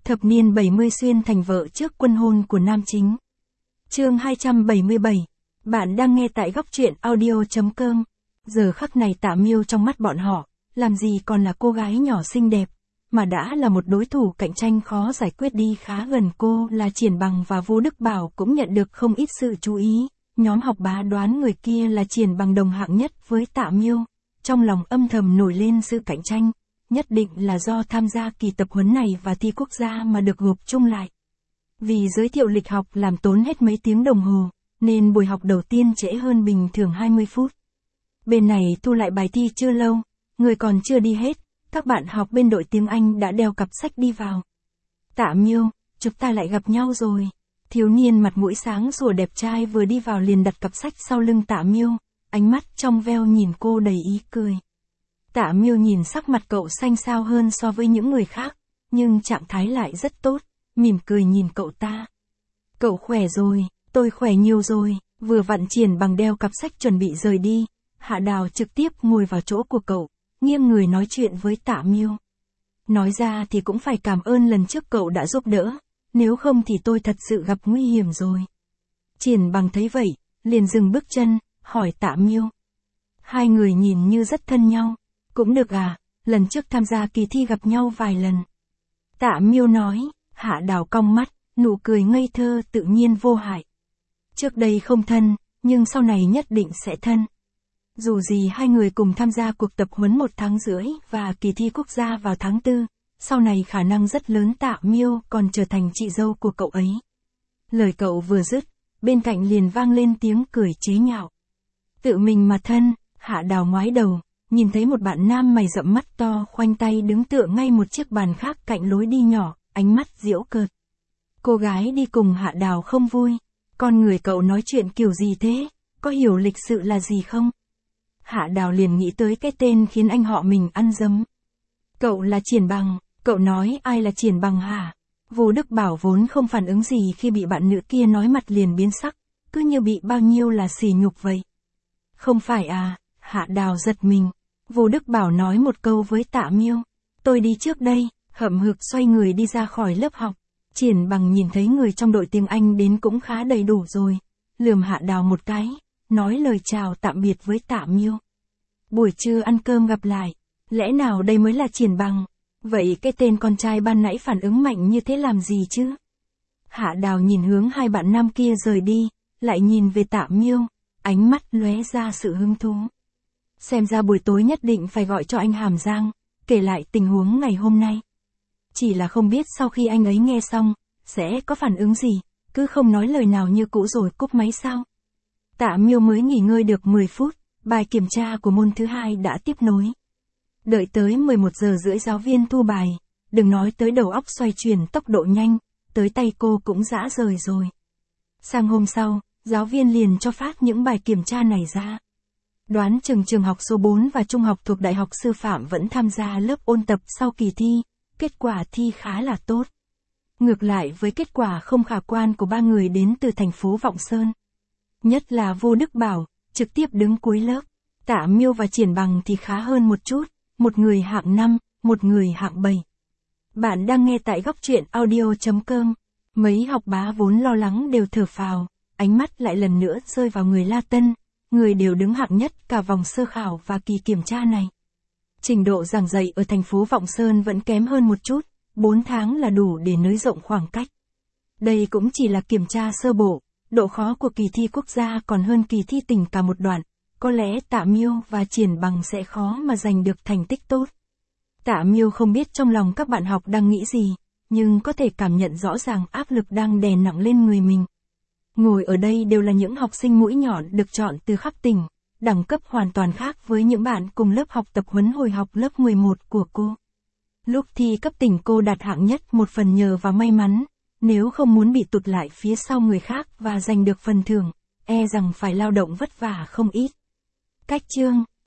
Thập niên 70 xuyên thành vợ trước quân hôn của nam chính. Chương 277. Bạn đang nghe tại góc truyện audio.com. Giờ khắc này Tạ Miêu trong mắt bọn họ, làm gì còn là cô gái nhỏ xinh đẹp, mà đã là một đối thủ cạnh tranh khó giải quyết đi khá gần cô là Triển Bằng và Vũ Đức Bảo cũng nhận được không ít sự chú ý. Nhóm học bá đoán người kia là Triển Bằng đồng hạng nhất với Tạ Miêu, trong lòng âm thầm nổi lên sự cạnh tranh. Nhất định là do tham gia kỳ tập huấn này và thi quốc gia mà được gộp chung lại. Vì giới thiệu lịch học làm tốn hết mấy tiếng đồng hồ, nên buổi học đầu tiên trễ hơn bình thường 20 phút. Bên này thu lại bài thi chưa lâu, người còn chưa đi hết, các bạn học bên đội tiếng Anh đã đeo cặp sách đi vào. Tạ Miêu, chúng ta lại gặp nhau rồi. Thiếu niên mặt mũi sáng sủa đẹp trai vừa đi vào liền đặt cặp sách sau lưng Tạ Miêu, ánh mắt trong veo nhìn cô đầy ý cười. Tạ Miêu nhìn sắc mặt cậu xanh xao hơn so với những người khác, nhưng trạng thái lại rất tốt, mỉm cười nhìn cậu ta. Cậu khỏe rồi, tôi khỏe nhiều rồi. Vừa vặn Triển Bằng đeo cặp sách chuẩn bị rời đi, Hạ Đào trực tiếp ngồi vào chỗ của cậu, nghiêng người nói chuyện với Tạ Miêu. Nói ra thì cũng phải cảm ơn lần trước cậu đã giúp đỡ, nếu không thì tôi thật sự gặp nguy hiểm rồi. Triển Bằng thấy vậy, liền dừng bước chân, hỏi Tạ Miêu. Hai người nhìn như rất thân nhau. Cũng được à, lần trước tham gia kỳ thi gặp nhau vài lần. Tạ Miêu nói. Hạ Đào cong mắt, nụ cười ngây thơ tự nhiên vô hại. Trước đây không thân, nhưng sau này nhất định sẽ thân. Dù gì hai người cùng tham gia cuộc tập huấn 1 tháng rưỡi và kỳ thi quốc gia vào tháng 4, sau này khả năng rất lớn Tạ Miêu còn trở thành chị dâu của cậu ấy. Lời cậu vừa dứt, bên cạnh liền vang lên tiếng cười chế nhạo. Tự mình mà thân. Hạ Đào ngoái đầu, nhìn thấy một bạn nam mày rậm mắt to khoanh tay đứng tựa ngay một chiếc bàn khác cạnh lối đi nhỏ, ánh mắt giễu cợt. Cô gái đi cùng Hạ Đào không vui. Con người cậu nói chuyện kiểu gì thế, có hiểu lịch sự là gì không? Hạ Đào liền nghĩ tới cái tên khiến anh họ mình ăn dấm. Cậu là Triển Bằng. Cậu nói ai là Triển Bằng hả? Vũ Đức Bảo vốn không phản ứng gì khi bị bạn nữ kia nói mặt liền biến sắc, cứ như bị bao nhiêu là sỉ nhục vậy. Không phải à? Hạ Đào giật mình. Vũ Đức Bảo nói một câu với Tạ Miêu. Tôi đi trước đây, hậm hực xoay người đi ra khỏi lớp học. Triển Bằng nhìn thấy người trong đội tiếng Anh đến cũng khá đầy đủ rồi. Lườm Hạ Đào một cái, nói lời chào tạm biệt với Tạ Miêu. Buổi trưa ăn cơm gặp lại. Lẽ nào đây mới là Triển Bằng? Vậy cái tên con trai ban nãy phản ứng mạnh như thế làm gì chứ? Hạ Đào nhìn hướng hai bạn nam kia rời đi, lại nhìn về Tạ Miêu, ánh mắt lóe ra sự hứng thú. Xem ra buổi tối nhất định phải gọi cho anh Hàm Giang, kể lại tình huống ngày hôm nay. Chỉ là không biết sau khi anh ấy nghe xong, sẽ có phản ứng gì, cứ không nói lời nào như cũ rồi cúp máy sao. Tạ Miêu mới nghỉ ngơi được 10 phút, bài kiểm tra của môn thứ 2 đã tiếp nối. Đợi tới 11 giờ rưỡi giáo viên thu bài, đừng nói tới đầu óc xoay chuyển tốc độ nhanh, tới tay cô cũng rã rời rồi. Sang hôm sau, giáo viên liền cho phát những bài kiểm tra này ra. Đoán chừng trường học số 4 và trung học thuộc Đại học Sư phạm vẫn tham gia lớp ôn tập sau kỳ thi, kết quả thi khá là tốt. Ngược lại với kết quả không khả quan của 3 người đến từ thành phố Vọng Sơn. Nhất là Vũ Đức Bảo, trực tiếp đứng cuối lớp. Tạ Miêu và Triển Bằng thì khá hơn một chút, một người hạng 5, một người hạng 7. Bạn đang nghe tại góc truyện audio.com. Mấy học bá vốn lo lắng đều thở phào, ánh mắt lại lần nữa rơi vào người La Tân. Người đều đứng hạng nhất cả vòng sơ khảo và kỳ kiểm tra này. Trình độ giảng dạy ở thành phố Vọng Sơn vẫn kém hơn một chút, 4 tháng là đủ để nới rộng khoảng cách. Đây cũng chỉ là kiểm tra sơ bộ, độ khó của kỳ thi quốc gia còn hơn kỳ thi tỉnh cả một đoạn, có lẽ Tạ Miêu và Triển Bằng sẽ khó mà giành được thành tích tốt. Tạ Miêu không biết trong lòng các bạn học đang nghĩ gì, nhưng có thể cảm nhận rõ ràng áp lực đang đè nặng lên người mình. Ngồi ở đây đều là những học sinh mũi nhọn được chọn từ khắp tỉnh, đẳng cấp hoàn toàn khác với những bạn cùng lớp học tập huấn hồi học lớp 11 của cô. Lúc thi cấp tỉnh cô đạt hạng nhất một phần nhờ vào may mắn, nếu không muốn bị tụt lại phía sau người khác và giành được phần thưởng, e rằng phải lao động vất vả không ít. Cách chương